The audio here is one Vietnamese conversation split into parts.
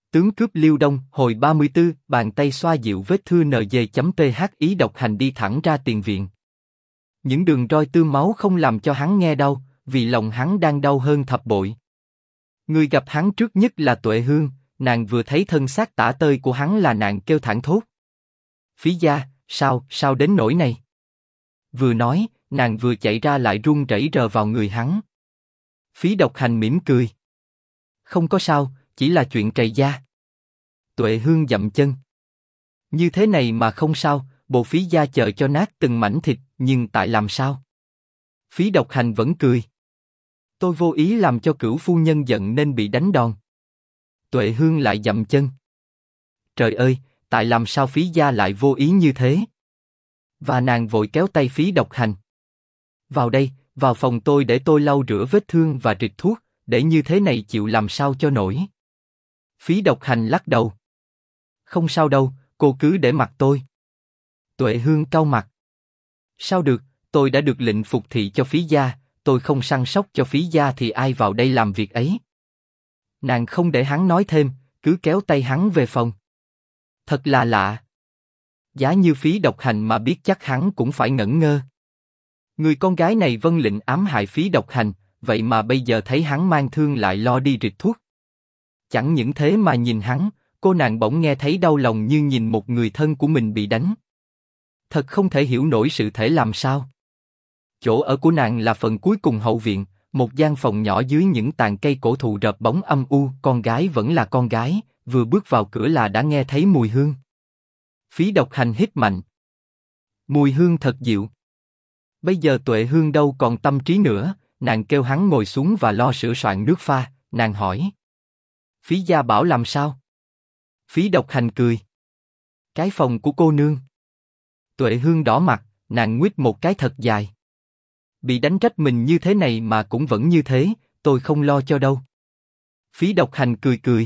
Tướng cướp Liêu Đông, hồi 34, bàn tay xoa dịu vết thương NG.th, ý độc hành đi thẳng ra tiền viện. Những đường roi tươm máu không làm cho hắn nghe đau, vì lòng hắn đang đau hơn thập bội. Người gặp hắn trước nhất là Tuệ Hương, nàng vừa thấy thân xác tả tơi của hắn là nàng kêu thảng thốt. Phí gia, sao đến nỗi này? Vừa nói, nàng vừa chạy ra lại run rẩy rờ vào người hắn. Phí Độc Hành mỉm cười. Không có sao, chỉ là chuyện trầy da. Tuệ Hương dậm chân. Như thế này mà không sao, bộ Phí gia chờ cho nát từng mảnh thịt, nhưng tại làm sao? Phí Độc Hành vẫn cười. Tôi vô ý làm cho Cửu phu nhân giận nên bị đánh đòn. Tuệ Hương lại dậm chân. Trời ơi, tại làm sao Phí gia lại vô ý như thế? Và nàng vội kéo tay Phí Độc Hành. Vào đây, vào phòng tôi để tôi lau rửa vết thương và rịch thuốc, để như thế này chịu làm sao cho nổi. Phí Độc Hành lắc đầu. Không sao đâu, cô cứ để mặc tôi. Tuệ Hương cau mặt. Sao được, tôi đã được lệnh phục thị cho Phí gia, tôi không săn sóc cho Phí gia thì ai vào đây làm việc ấy. Nàng không để hắn nói thêm, cứ kéo tay hắn về phòng. Thật là lạ. Giá như Phí Độc Hành mà biết chắc hắn cũng phải ngẩn ngơ. Người con gái này vâng lệnh ám hại Phí Độc Hành, vậy mà bây giờ thấy hắn mang thương lại lo đi rịch thuốc. Chẳng những thế mà nhìn hắn, cô nàng bỗng nghe thấy đau lòng như nhìn một người thân của mình bị đánh. Thật không thể hiểu nổi sự thể làm sao. Chỗ ở của nàng là phần cuối cùng hậu viện, một gian phòng nhỏ dưới những tàn cây cổ thụ rợp bóng âm u. Con gái vẫn là con gái, vừa bước vào cửa là đã nghe thấy mùi hương. Phí Độc Hành hít mạnh. Mùi hương thật dịu. Bây giờ Tuệ Hương đâu còn tâm trí nữa, nàng kêu hắn ngồi xuống và lo sửa soạn nước pha. Nàng hỏi: Phí gia bảo làm sao? Phí Độc Hành cười: Cái phòng của cô nương. Tuệ Hương đỏ mặt, nàng nguýt một cái thật dài. Bị đánh trách mình như thế này mà cũng vẫn như thế, tôi không lo cho đâu. Phí Độc Hành cười cười.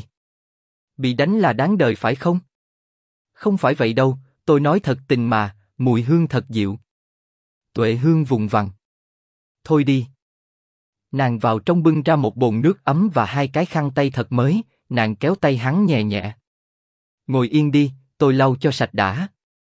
Bị đánh là đáng đời phải không? Không phải vậy đâu, tôi nói thật tình mà, mùi hương thật dịu. Tuệ Hương vùng vằng. Thôi đi. Nàng vào trong bưng ra một bồn nước ấm và hai cái khăn tay thật mới, nàng kéo tay hắn nhẹ nhẹ. Ngồi yên đi, tôi lau cho sạch đã.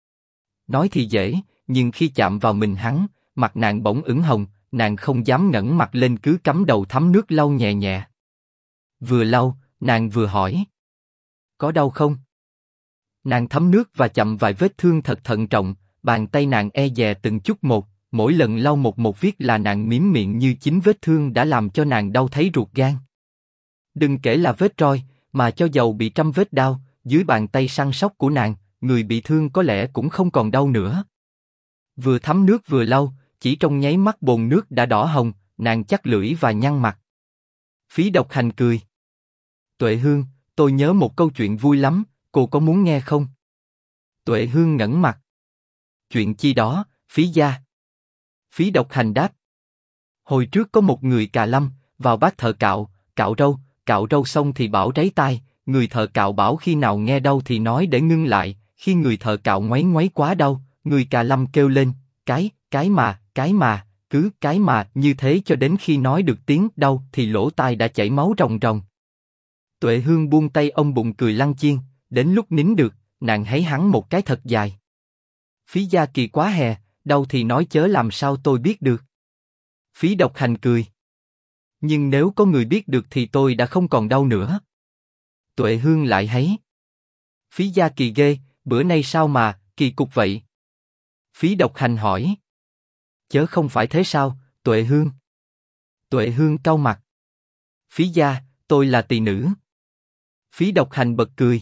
Nói thì dễ, nhưng khi chạm vào mình hắn, mặt nàng bỗng ửng hồng, nàng không dám ngẩng mặt lên cứ cắm đầu thấm nước lau nhẹ nhẹ. Vừa lau, nàng vừa hỏi: Có đau không? Nàng thấm nước và chậm vài vết thương thật thận trọng, bàn tay nàng e dè từng chút một, mỗi lần lau một viết là nàng mím miệng như chính vết thương đã làm cho nàng đau thấy ruột gan. Đừng kể là vết roi, mà cho dầu bị trăm vết đao, dưới bàn tay săn sóc của nàng, người bị thương có lẽ cũng không còn đau nữa. Vừa thấm nước vừa lau, chỉ trong nháy mắt bồn nước đã đỏ hồng, nàng chắc lưỡi và nhăn mặt. Phí Độc Hành cười. Tuệ Hương, tôi nhớ một câu chuyện vui lắm, cô có muốn nghe không? Tuệ Hương ngẩng mặt. Chuyện chi đó, Phí gia? Phí Độc Hành đáp. Hồi trước có một người cà lâm, vào bát thợ cạo râu xong thì bảo ráy tai, người thợ cạo bảo khi nào nghe đau thì nói để ngưng lại, khi người thợ cạo ngoáy ngoáy quá đau, người cà lâm kêu lên, cái mà, cứ cái mà, như thế cho đến khi nói được tiếng đau thì lỗ tai đã chảy máu ròng ròng. Tuệ Hương buông tay ông bụng cười lăng chiên, đến lúc nín được, nàng hấy hắn một cái thật dài. Phí gia kỳ quá hè, đau thì nói chớ làm sao tôi biết được. Phí Độc Hành cười. Nhưng nếu có người biết được thì tôi đã không còn đau nữa. Tuệ Hương lại hấy. Phí gia kỳ ghê, bữa nay sao mà, kỳ cục vậy? Phí Độc Hành hỏi. Chớ không phải thế sao, Tuệ Hương? Tuệ Hương cau mặt. Phí gia, tôi là tỳ nữ. Phí Độc Hành bật cười.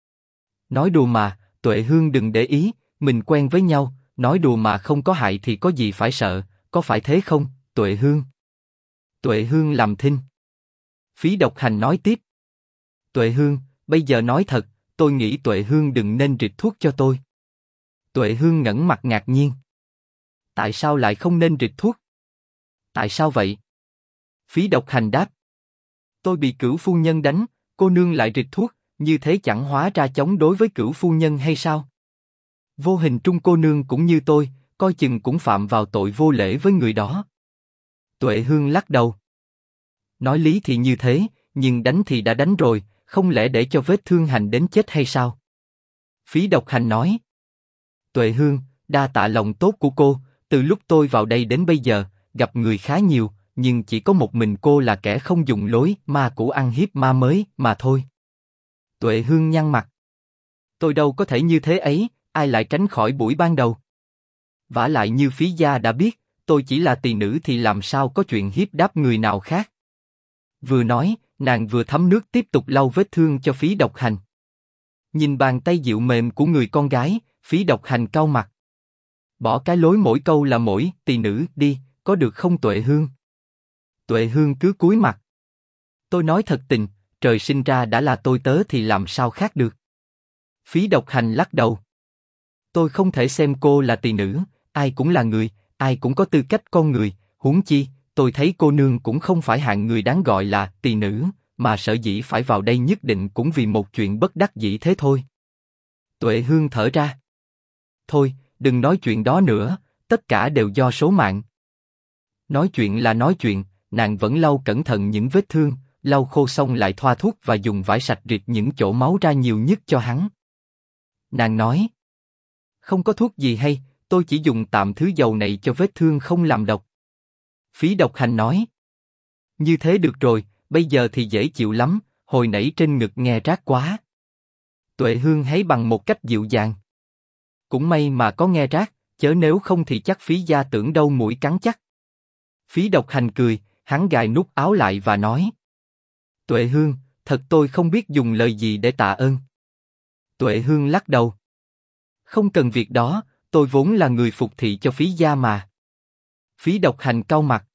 Nói đùa mà, Tuệ Hương đừng để ý, mình quen với nhau, nói đùa mà không có hại thì có gì phải sợ, có phải thế không, Tuệ Hương? Tuệ Hương làm thinh. Phí Độc Hành nói tiếp. Tuệ Hương, bây giờ nói thật, tôi nghĩ Tuệ Hương đừng nên rịch thuốc cho tôi. Tuệ Hương ngẩng mặt ngạc nhiên. Tại sao lại không nên rịch thuốc? Tại sao vậy? Phí Độc Hành đáp. Tôi bị Cửu phu nhân đánh, cô nương lại rịch thuốc, như thế chẳng hóa ra chống đối với Cửu phu nhân hay sao? Vô hình trung cô nương cũng như tôi, coi chừng cũng phạm vào tội vô lễ với người đó. Tuệ Hương lắc đầu. Nói lý thì như thế, nhưng đánh thì đã đánh rồi, không lẽ để cho vết thương hành đến chết hay sao? Phí Độc Hành nói. Tuệ Hương, đa tạ lòng tốt của cô, từ lúc tôi vào đây đến bây giờ, gặp người khá nhiều, nhưng chỉ có một mình cô là kẻ không dùng lối ma cũ ăn hiếp ma mới mà thôi. Tuệ Hương nhăn mặt. Tôi đâu có thể như thế ấy, ai lại tránh khỏi buổi ban đầu. Vả lại như Phí gia đã biết, tôi chỉ là tỳ nữ thì làm sao có chuyện hiếp đáp người nào khác. Vừa nói, nàng vừa thấm nước tiếp tục lau vết thương cho Phí Độc Hành. Nhìn bàn tay dịu mềm của người con gái, Phí Độc Hành cau mặt. Bỏ cái lối mỗi câu là mỗi tỳ nữ đi, có được không Tuệ Hương? Tuệ Hương cứ cúi mặt. Tôi nói thật tình, trời sinh ra đã là tôi tớ thì làm sao khác được. Phí Độc Hành lắc đầu. Tôi không thể xem cô là tỳ nữ, ai cũng là người, ai cũng có tư cách con người, huống chi, tôi thấy cô nương cũng không phải hạng người đáng gọi là tỳ nữ, mà sở dĩ phải vào đây nhất định cũng vì một chuyện bất đắc dĩ thế thôi. Tuệ Hương thở ra. Thôi, đừng nói chuyện đó nữa, tất cả đều do số mạng. Nói chuyện là nói chuyện, nàng vẫn lau cẩn thận những vết thương, lau khô xong lại thoa thuốc và dùng vải sạch rịt những chỗ máu ra nhiều nhất cho hắn. Nàng nói, không có thuốc gì hay, tôi chỉ dùng tạm thứ dầu này cho vết thương không làm độc. Phí Độc Hành nói, như thế được rồi, bây giờ thì dễ chịu lắm, hồi nãy trên ngực nghe rát quá. Tuệ Hương thấy bằng một cách dịu dàng. Cũng may mà có nghe rát, chớ nếu không thì chắc Phí gia tưởng đâu mũi cắn chắc. Phí Độc Hành cười, hắn gài nút áo lại và nói, Tuệ Hương, thật tôi không biết dùng lời gì để tạ ơn. Tuệ Hương lắc đầu. Không cần việc đó, tôi vốn là người phục thị cho Phí gia mà. Phí Độc Hành cau mặt.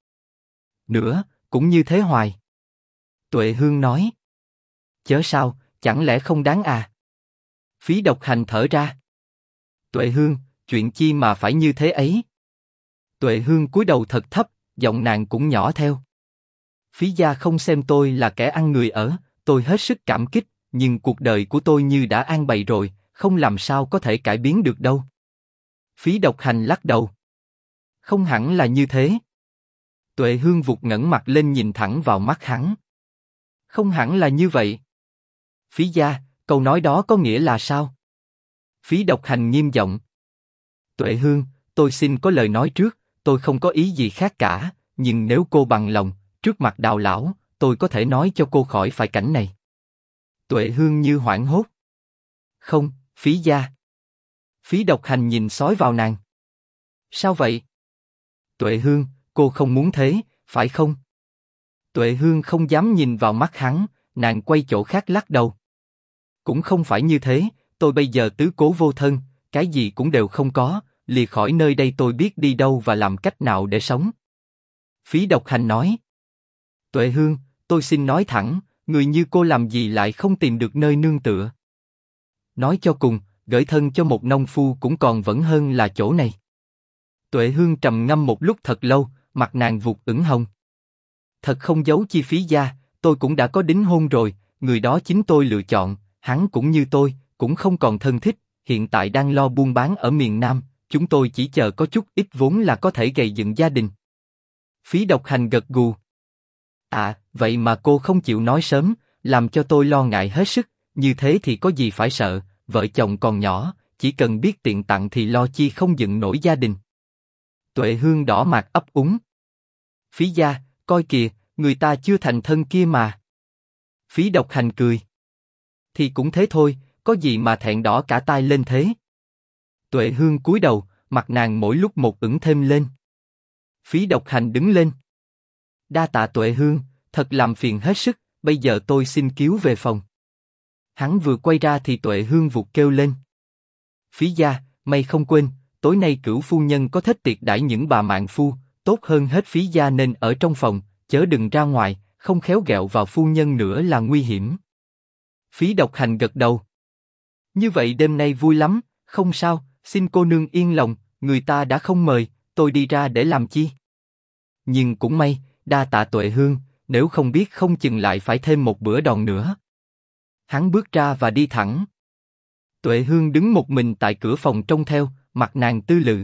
Nữa, cũng như thế hoài. Tuệ Hương nói. Chớ sao, chẳng lẽ không đáng à? Phí Độc Hành thở ra. Tuệ Hương, chuyện chi mà phải như thế ấy? Tuệ Hương cúi đầu thật thấp, giọng nàng cũng nhỏ theo. Phí gia không xem tôi là kẻ ăn người ở, tôi hết sức cảm kích, nhưng cuộc đời của tôi như đã an bày rồi, không làm sao có thể cải biến được đâu. Phí Độc Hành lắc đầu. Không hẳn là như thế. Tuệ Hương vụt ngẩng mặt lên nhìn thẳng vào mắt hắn. Không hẳn là như vậy. Phí gia, câu nói đó có nghĩa là sao? Phí Độc Hành nghiêm giọng. Tuệ Hương, tôi xin có lời nói trước, tôi không có ý gì khác cả, nhưng nếu cô bằng lòng, trước mặt Đào lão, tôi có thể nói cho cô khỏi phải cảnh này. Tuệ Hương như hoảng hốt. Không, Phí gia. Phí Độc Hành nhìn sói vào nàng. Sao vậy? Tuệ Hương, cô không muốn thế, phải không? Tuệ Hương không dám nhìn vào mắt hắn, nàng quay chỗ khác lắc đầu. Cũng không phải như thế, tôi bây giờ tứ cố vô thân, cái gì cũng đều không có, lìa khỏi nơi đây tôi biết đi đâu và làm cách nào để sống. Phí Độc Hành nói. Tuệ Hương, tôi xin nói thẳng, người như cô làm gì lại không tìm được nơi nương tựa? Nói cho cùng, gởi thân cho một nông phu cũng còn vẫn hơn là chỗ này. Tuệ Hương trầm ngâm một lúc thật lâu, mặt nàng vụt ửng hồng. Thật không giấu chi Phí gia, tôi cũng đã có đính hôn rồi, người đó chính tôi lựa chọn, hắn cũng như tôi, cũng không còn thân thích, hiện tại đang lo buôn bán ở miền Nam, chúng tôi chỉ chờ có chút ít vốn là có thể gầy dựng gia đình. Phí Độc Hành gật gù. À, vậy mà cô không chịu nói sớm, làm cho tôi lo ngại hết sức, như thế thì có gì phải sợ, vợ chồng còn nhỏ, chỉ cần biết tiện tặng thì lo chi không dựng nổi gia đình. Tuệ Hương đỏ mặt ấp úng. Phí gia, coi kìa, người ta chưa thành thân kia mà. Phí Độc Hành cười. Thì cũng thế thôi, có gì mà thẹn đỏ cả tai lên thế? Tuệ Hương cúi đầu, mặt nàng mỗi lúc một ửng thêm lên. Phí Độc Hành đứng lên. Đa tạ Tuệ Hương, thật làm phiền hết sức, bây giờ tôi xin cứu về phòng. Hắn vừa quay ra thì Tuệ Hương vụt kêu lên. Phí gia, mày không quên, tối nay Cửu phu nhân có thích tiệc đãi những bà mạn phu, tốt hơn hết Phí gia nên ở trong phòng, chớ đừng ra ngoài, không khéo ghẹo vào phu nhân nữa là nguy hiểm. Phí Độc Hành gật đầu. Như vậy đêm nay vui lắm, không sao, xin cô nương yên lòng, người ta đã không mời, tôi đi ra để làm chi? Nhưng cũng may, đa tạ Tuệ Hương, nếu không biết không chừng lại phải thêm một bữa đòn nữa. Hắn bước ra và đi thẳng. Tuệ Hương đứng một mình tại cửa phòng trông theo, mặt nàng tư lự.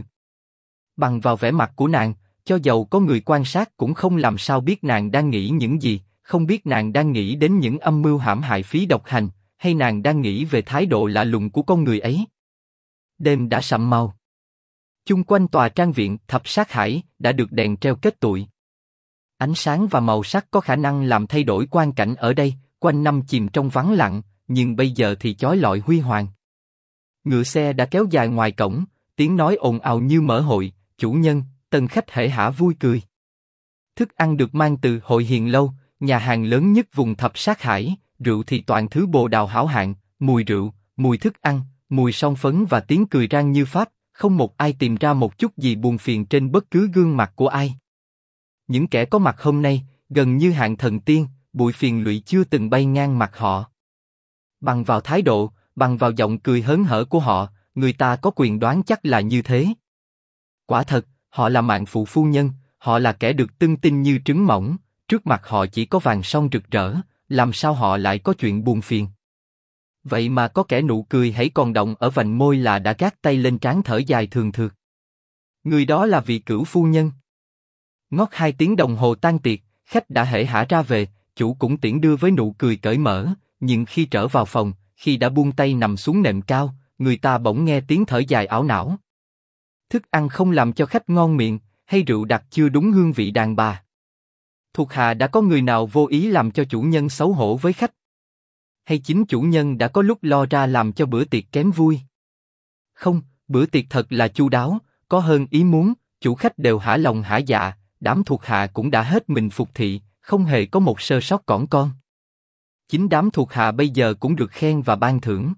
Bằng vào vẻ mặt của nàng, cho dầu có người quan sát cũng không làm sao biết nàng đang nghĩ những gì, không biết nàng đang nghĩ đến những âm mưu hãm hại Phí Độc Hành, hay nàng đang nghĩ về thái độ lạ lùng của con người ấy. Đêm đã sậm màu. Chung quanh tòa trang viện Thập Sát Hải đã được đèn treo kết tụi. Ánh sáng và màu sắc có khả năng làm thay đổi quang cảnh ở đây, quanh năm chìm trong vắng lặng, nhưng bây giờ thì chói lọi huy hoàng. Ngựa xe đã kéo dài ngoài cổng, tiếng nói ồn ào như mở hội, chủ nhân, tân khách hễ hả vui cười. Thức ăn được mang từ Hội Hiền Lâu, nhà hàng lớn nhất vùng Thập Sát Hải, rượu thì toàn thứ bồ đào hảo hạng, mùi rượu, mùi thức ăn, mùi son phấn và tiếng cười rang như pháp, không một ai tìm ra một chút gì buồn phiền trên bất cứ gương mặt của ai. Những kẻ có mặt hôm nay, gần như hạng thần tiên, bụi phiền lụy chưa từng bay ngang mặt họ. Bằng vào thái độ, bằng vào giọng cười hớn hở của họ, người ta có quyền đoán chắc là như thế. Quả thật, họ là Mạn Phụ phu nhân, họ là kẻ được tưng tinh như trứng mỏng, trước mặt họ chỉ có vàng son rực rỡ, làm sao họ lại có chuyện buồn phiền? Vậy mà có kẻ nụ cười hãy còn đọng ở vành môi là đã gác tay lên trán thở dài thường thượt. Người đó là vị Cửu phu nhân. Ngót 2 tiếng đồng hồ tan tiệc, khách đã hễ hả ra về, chủ cũng tiễn đưa với nụ cười cởi mở, nhưng khi trở vào phòng, khi đã buông tay nằm xuống nệm cao, người ta bỗng nghe tiếng thở dài ảo não. Thức ăn không làm cho khách ngon miệng, hay rượu đặc chưa đúng hương vị đàn bà. Thuộc hạ đã có người nào vô ý làm cho chủ nhân xấu hổ với khách? Hay chính chủ nhân đã có lúc lo ra làm cho bữa tiệc kém vui? Không, bữa tiệc thật là chu đáo, có hơn ý muốn, chủ khách đều hả lòng hả dạ, đám thuộc hạ cũng đã hết mình phục thị, không hề có một sơ sót cỏn con. Chính đám thuộc hạ bây giờ cũng được khen và ban thưởng.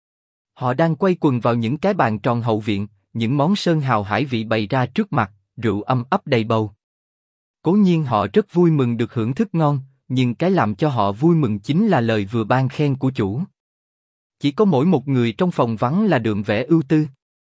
Họ đang quay quần vào những cái bàn tròn hậu viện, những món sơn hào hải vị bày ra trước mặt, rượu âm ấp đầy bầu. Cố nhiên họ rất vui mừng được hưởng thức ngon, nhưng cái làm cho họ vui mừng chính là lời vừa ban khen của chủ. Chỉ có mỗi một người trong phòng vắng là đượm vẻ ưu tư.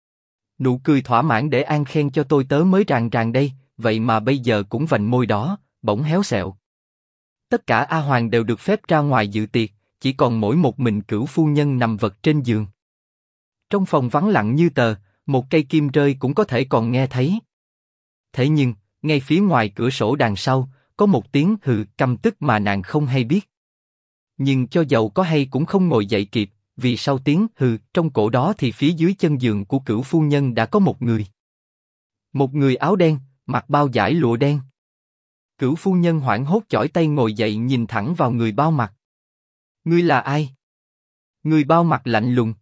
Nụ cười thỏa mãn để an khen cho tôi tớ mới ràng ràng đây, vậy mà bây giờ cũng vành môi đó, bỗng héo sẹo. Tất cả A Hoàng đều được phép ra ngoài dự tiệc, chỉ còn mỗi một mình Cửu phu nhân nằm vật trên giường. Trong phòng vắng lặng như tờ, một cây kim rơi cũng có thể còn nghe thấy. Thế nhưng, ngay phía ngoài cửa sổ đằng sau, có một tiếng hừ căm tức mà nàng không hay biết. Nhưng cho dầu có hay cũng không ngồi dậy kịp, vì sau tiếng hừ trong cổ đó thì phía dưới chân giường của Cửu phu nhân đã có một người. Một người áo đen, mặc bao dải lụa đen. Cửu phu nhân hoảng hốt chỏi tay ngồi dậy nhìn thẳng vào người bao mặt. Ngươi là ai? Người bao mặt lạnh lùng.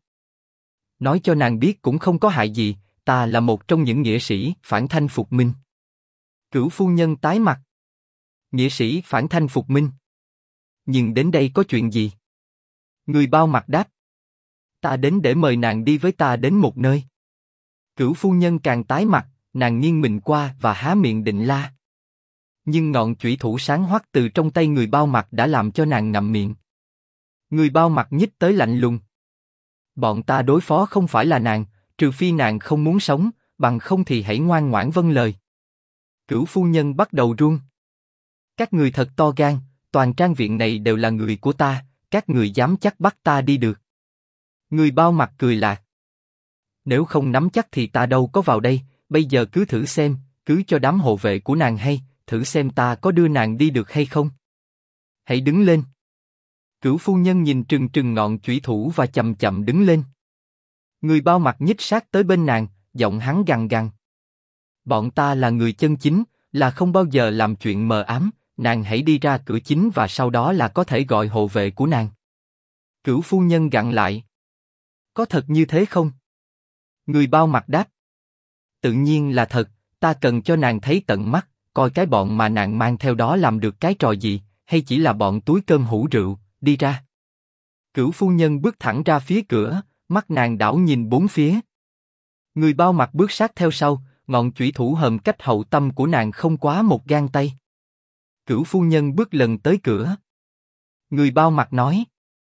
Nói cho nàng biết cũng không có hại gì, ta là một trong những nghĩa sĩ phản thanh phục minh. Cửu phu nhân tái mặt. Nghĩa sĩ phản thanh phục minh. Nhưng đến đây có chuyện gì? Người bao mặt đáp. Ta đến để mời nàng đi với ta đến một nơi. Cửu phu nhân càng tái mặt, nàng nghiêng mình qua và há miệng định la. Nhưng ngọn chủy thủ sáng hoắt từ trong tay người bao mặt đã làm cho nàng ngậm miệng. Người bao mặt nhích tới lạnh lùng. Bọn ta đối phó không phải là nàng, trừ phi nàng không muốn sống, bằng không thì hãy ngoan ngoãn vâng lời. Cửu phu nhân bắt đầu run. Các người thật to gan, toàn trang viện này đều là người của ta, các người dám chắc bắt ta đi được. Người bao mặt cười lạc. Nếu không nắm chắc thì ta đâu có vào đây, bây giờ cứ thử xem, cứ cho đám hộ vệ của nàng hay, thử xem ta có đưa nàng đi được hay không. Hãy đứng lên. Cửu phu nhân nhìn trừng trừng ngọn chủy thủ và chậm chậm đứng lên. Người bao mặt nhích sát tới bên nàng, giọng hắn gằn gằn. Bọn ta là người chân chính, là không bao giờ làm chuyện mờ ám, nàng hãy đi ra cửa chính và sau đó là có thể gọi hộ vệ của nàng. Cửu phu nhân gặn lại. Có thật như thế không? Người bao mặt đáp. Tự nhiên là thật, ta cần cho nàng thấy tận mắt, coi cái bọn mà nàng mang theo đó làm được cái trò gì, hay chỉ là bọn túi cơm hũ rượu, đi ra. Cửu phu nhân bước thẳng ra phía cửa, mắt nàng đảo nhìn bốn phía. Người bao mặt bước sát theo sau, ngọn chủy thủ hầm cách hậu tâm của nàng không quá một gang tay. Cửu phu nhân bước lần tới cửa. Người bao mặt nói.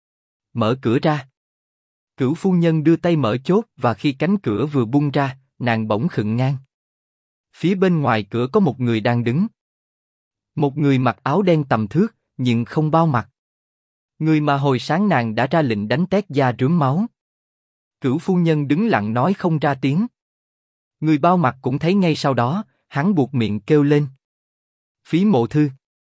Mở cửa ra. Cửu phu nhân đưa tay mở chốt và khi cánh cửa vừa bung ra, nàng bỗng khựng ngang. Phía bên ngoài cửa có một người đang đứng. Một người mặc áo đen tầm thước, nhưng không bao mặt. Người mà hồi sáng nàng đã ra lệnh đánh tét da rướm máu. Cửu phu nhân đứng lặng nói không ra tiếng. Người bao mặt cũng thấy ngay sau đó, hắn buột miệng kêu lên. Phí Mộ Thư.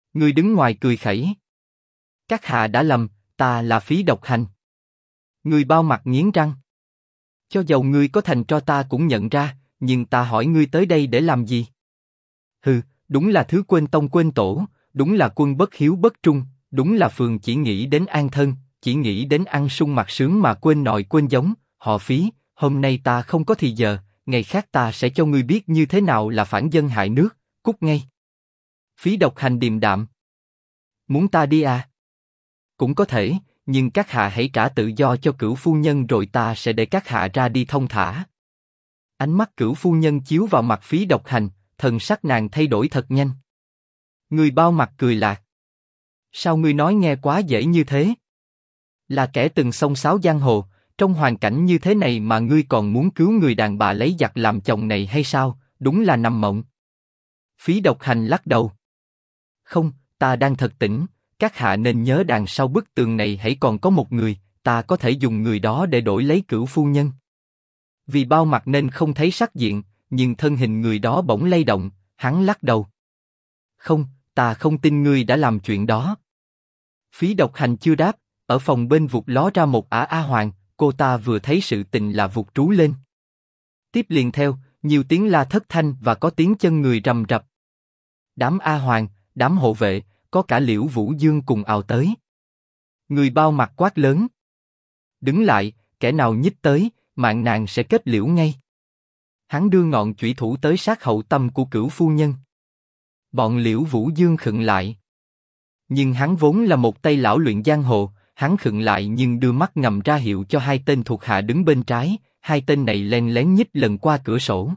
Người đứng ngoài cười khẩy. Các hạ đã lầm, ta là Phí Độc Hành. Người bao mặt nghiến răng. Cho dầu ngươi có thành tro ta cũng nhận ra, nhưng ta hỏi ngươi tới đây để làm gì? Hừ, đúng là thứ quên tông quên tổ, đúng là quân bất hiếu bất trung, đúng là phường chỉ nghĩ đến an thân, chỉ nghĩ đến ăn sung mặc sướng mà quên nội quên giống. Họ Phí, hôm nay ta không có thì giờ, ngày khác ta sẽ cho ngươi biết như thế nào là phản dân hại nước. Cút ngay. Phí Độc Hành điềm đạm. Muốn ta đi à? Cũng có thể, nhưng các hạ hãy trả tự do cho Cửu phu nhân rồi ta sẽ để các hạ ra đi thông thả. Ánh mắt Cửu phu nhân chiếu vào mặt Phí Độc Hành, thần sắc nàng thay đổi thật nhanh. Người bao mặt cười lạc. Sao ngươi nói nghe quá dễ như thế? Là kẻ từng xông xáo giang hồ, trong hoàn cảnh như thế này mà ngươi còn muốn cứu người đàn bà lấy giặc làm chồng này hay sao? Đúng là nằm mộng. Phí Độc Hành lắc đầu. Không, ta đang thật tỉnh. Các hạ nên nhớ đằng sau bức tường này hãy còn có một người, ta có thể dùng người đó để đổi lấy Cửu phu nhân. Vì bao mặt nên không thấy sắc diện, nhưng thân hình người đó bỗng lay động, hắn lắc đầu. Không, ta không tin ngươi đã làm chuyện đó. Phí Độc Hành chưa đáp, ở phòng bên vụt ló ra một ả A Hoàng, cô ta vừa thấy sự tình là vụt trú lên. Tiếp liền theo, nhiều tiếng la thất thanh và có tiếng chân người rầm rập. Đám A Hoàng, đám hộ vệ, có cả Liễu Vũ Dương cùng ào tới. Người bao mặt quát lớn. Đứng lại, kẻ nào nhích tới, mạng nàng sẽ kết liễu ngay. Hắn đưa ngọn chủy thủ tới sát hậu tâm của Cửu phu nhân. Bọn Liễu Vũ Dương khựng lại. Nhưng hắn vốn là một tay lão luyện giang hồ, hắn khựng lại nhưng đưa mắt ngầm ra hiệu cho hai tên thuộc hạ đứng bên trái, hai tên này len lén nhích lần qua cửa sổ.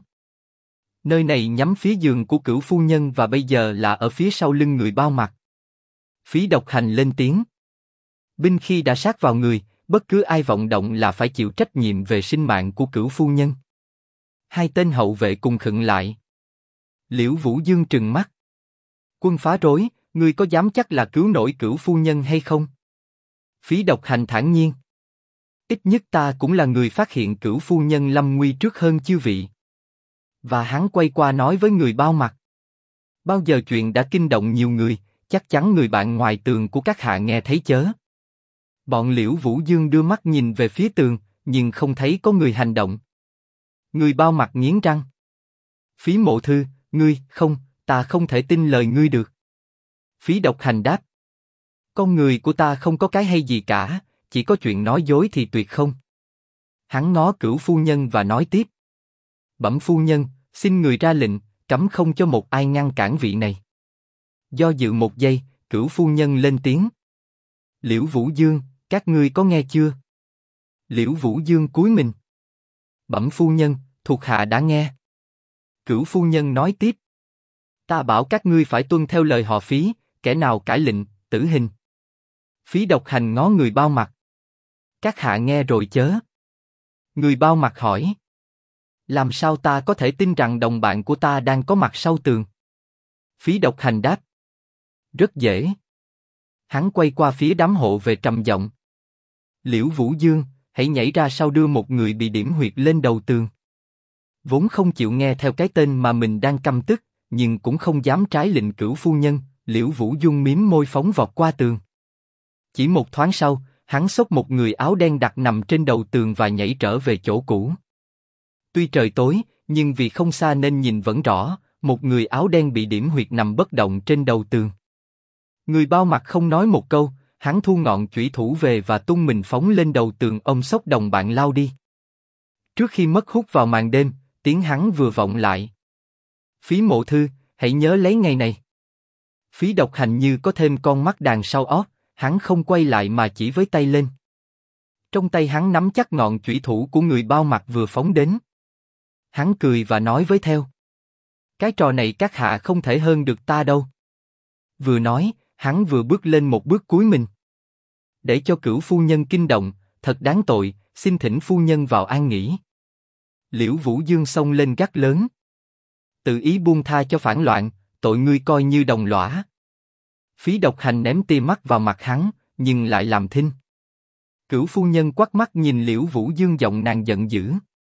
Nơi này nhắm phía giường của Cửu phu nhân và bây giờ là ở phía sau lưng người bao mặt. Phí Độc Hành lên tiếng. Binh khi đã sát vào người, bất cứ ai vọng động là phải chịu trách nhiệm về sinh mạng của Cửu phu nhân. Hai tên hậu vệ cùng khựng lại. Liễu Vũ Dương trừng mắt. Quân phá rối, ngươi có dám chắc là cứu nổi Cửu phu nhân hay không? Phí Độc Hành thản nhiên. Ít nhất ta cũng là người phát hiện Cửu phu nhân lâm nguy trước hơn chư vị. Và hắn quay qua nói với người bao mặt. Bao giờ chuyện đã kinh động nhiều người, chắc chắn người bạn ngoài tường của các hạ nghe thấy chớ. Bọn Liễu Vũ Dương đưa mắt nhìn về phía tường, nhưng không thấy có người hành động. Người bao mặt nghiến răng. Phí Mộ Thư, ngươi, không, ta không thể tin lời ngươi được. Phí Độc Hành đáp. Con người của ta không có cái hay gì cả, chỉ có chuyện nói dối thì tuyệt không. Hắn ngó Cửu phu nhân và nói tiếp. Bẩm phu nhân, xin người ra lệnh, cấm không cho một ai ngăn cản vị này. Do dự một giây, Cửu phu nhân lên tiếng. Liễu Vũ Dương, các ngươi có nghe chưa? Liễu Vũ Dương cúi mình. Bẩm phu nhân, thuộc hạ đã nghe. Cửu phu nhân nói tiếp. Ta bảo các ngươi phải tuân theo lời họ Phí, kẻ nào cãi lệnh, tử hình. Phí Độc Hành ngó người bao mặt. Các hạ nghe rồi chớ. Người bao mặt hỏi. Làm sao ta có thể tin rằng đồng bạn của ta đang có mặt sau tường? Phí Độc Hành đáp. Rất dễ. Hắn quay qua phía đám hộ về trầm giọng. Liễu Vũ Dương, hãy nhảy ra sau đưa một người bị điểm huyệt lên đầu tường. Vốn không chịu nghe theo cái tên mà mình đang căm tức, nhưng cũng không dám trái lệnh Cửu phu nhân, Liễu Vũ Dương mím môi phóng vọt qua tường. Chỉ một thoáng sau, hắn xốc một người áo đen đặt nằm trên đầu tường và nhảy trở về chỗ cũ. Tuy trời tối, nhưng vì không xa nên nhìn vẫn rõ, một người áo đen bị điểm huyệt nằm bất động trên đầu tường. Người bao mặt không nói một câu, hắn thu ngọn chủy thủ về và tung mình phóng lên đầu tường ôm xốc đồng bạn lao đi. Trước khi mất hút vào màn đêm, tiếng hắn vừa vọng lại. Phí Mộ Thư, hãy nhớ lấy ngày này. Phí Độc Hành như có thêm con mắt đằng sau ót, hắn không quay lại mà chỉ với tay lên. Trong tay hắn nắm chắc ngọn chủy thủ của người bao mặt vừa phóng đến. Hắn cười và nói với theo. Cái trò này các hạ không thể hơn được ta đâu. Vừa nói, hắn vừa bước lên một bước cúi mình. Để cho Cửu phu nhân kinh động, thật đáng tội, xin thỉnh phu nhân vào an nghỉ. Liễu Vũ Dương xông lên gắt lớn. Tự ý buông tha cho phản loạn, tội ngươi coi như đồng lõa. Phí Độc Hành ném tia mắt vào mặt hắn, nhưng lại làm thinh. Cửu phu nhân quắt mắt nhìn Liễu Vũ Dương giọng nàng giận dữ.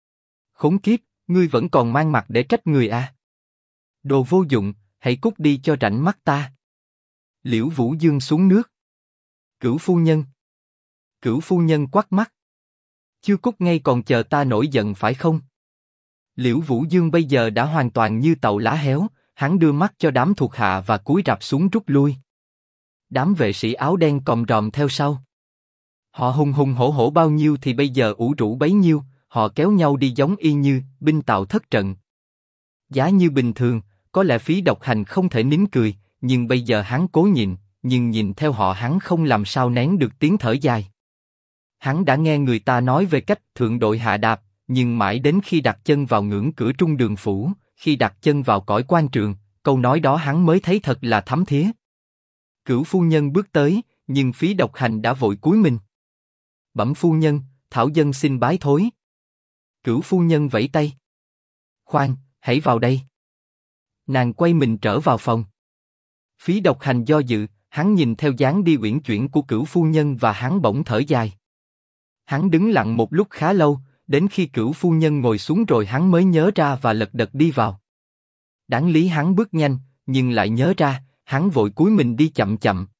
Khốn kiếp, ngươi vẫn còn mang mặt để trách người à? Đồ vô dụng, hãy cút đi cho rảnh mắt ta. Liễu Vũ Dương xuống nước. Cửu phu nhân. Cửu phu nhân quắt mắt. Chưa cút ngay còn chờ ta nổi giận phải không? Liễu Vũ Dương bây giờ đã hoàn toàn như tàu lá héo, hắn đưa mắt cho đám thuộc hạ và cúi rạp xuống rút lui. Đám vệ sĩ áo đen còm ròm theo sau. Họ hùng hùng hổ hổ bao nhiêu thì bây giờ ủ rũ bấy nhiêu, họ kéo nhau đi giống y như binh Tào thất trận. Giá như bình thường, có lẽ Phí Độc Hành không thể nín cười, nhưng bây giờ hắn cố nhịn, nhưng nhìn theo họ hắn không làm sao nén được tiếng thở dài. Hắn đã nghe người ta nói về cách thượng đội hạ đạp, nhưng mãi đến khi đặt chân vào ngưỡng cửa Trung Đường phủ, khi đặt chân vào cõi quan trường, câu nói đó hắn mới thấy thật là thấm thía. Cửu phu nhân bước tới, nhưng Phí Độc Hành đã vội cúi mình. Bẩm phu nhân, thảo dân xin bái thối. Cửu phu nhân vẫy tay. Khoan, hãy vào đây. Nàng quay mình trở vào phòng. Phí Độc Hành do dự, hắn nhìn theo dáng đi uyển chuyển của Cửu phu nhân và hắn bỗng thở dài. Hắn đứng lặng một lúc khá lâu, đến khi Cửu phu nhân ngồi xuống rồi hắn mới nhớ ra và lật đật đi vào. Đáng lý hắn bước nhanh, nhưng lại nhớ ra, hắn vội cúi mình đi chậm chậm,